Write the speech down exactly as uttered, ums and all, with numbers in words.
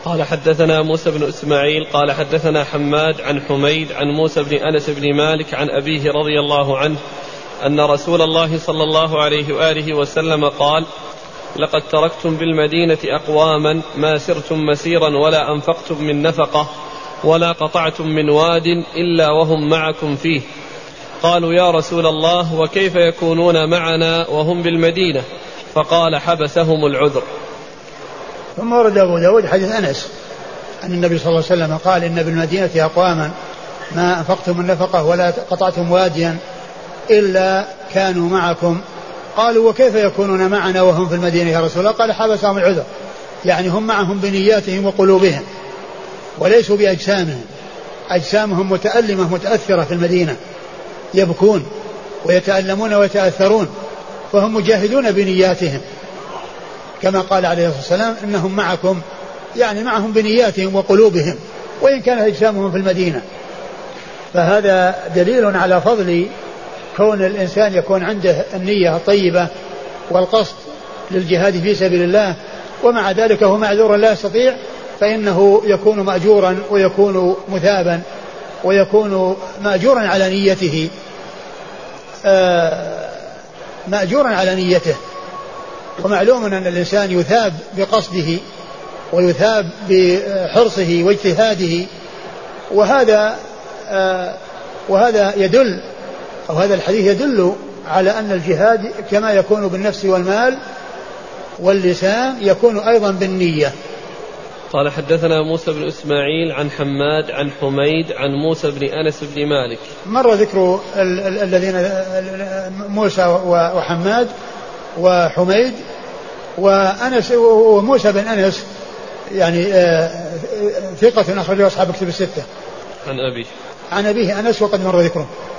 قال حدثنا موسى بن إسماعيل قال حدثنا حماد عن حميد عن موسى بن أنس بن مالك عن أبيه رضي الله عنه أن رسول الله صلى الله عليه وآله وسلم قال: لقد تركتم بالمدينة أقواما ما سرتم مسيرا ولا أنفقتم من نفقة ولا قطعتم من واد إلا وهم معكم فيه. قالوا: يا رسول الله وكيف يكونون معنا وهم بالمدينة؟ فقال: حبسهم العذر. ثم ورد أبو داود حديث أنس أن النبي صلى الله عليه وسلم قال: إن بالمدينة أقواما ما أنفقتم من نفقة ولا قطعتم واديا إلا كانوا معكم. قالوا: وكيف يكونون معنا وهم في المدينة يا رسول الله؟ قال: حبسهم العذر، يعني هم معهم بنياتهم وقلوبهم وليسوا بأجسامهم. أجسامهم متألمة متأثرة في المدينة، يبكون ويتألمون ويتأثرون، فهم مجاهدون بنياتهم كما قال عليه الصلاة والسلام: إنهم معكم، يعني معهم بنياتهم وقلوبهم وإن كانت أجسامهم في المدينة. فهذا دليل على فضل كون الإنسان يكون عنده النية الطيبة والقصد للجهاد في سبيل الله، ومع ذلك هو معذور لا يستطيع، فإنه يكون مأجورا ويكون مثابا ويكون مأجورا على نيته مأجورا على نيته. ومعلوم أن الإنسان يثاب بقصده ويثاب بحرصه واجتهاده، وهذا وهذا يدل أو هذا الحديث يدل على أن الجهاد كما يكون بالنفس والمال واللسان يكون أيضا بالنية. قال حدثنا موسى بن إسماعيل عن حماد عن حميد عن موسى بن أنس بن مالك. مر ذكر الذين موسى وحماد وحميد وأنس. وموسى بن أنس يعني ثقة أخرجه أصحاب كتب الستة. عن أبيه عن أبيه أنس وقد مر ذكره.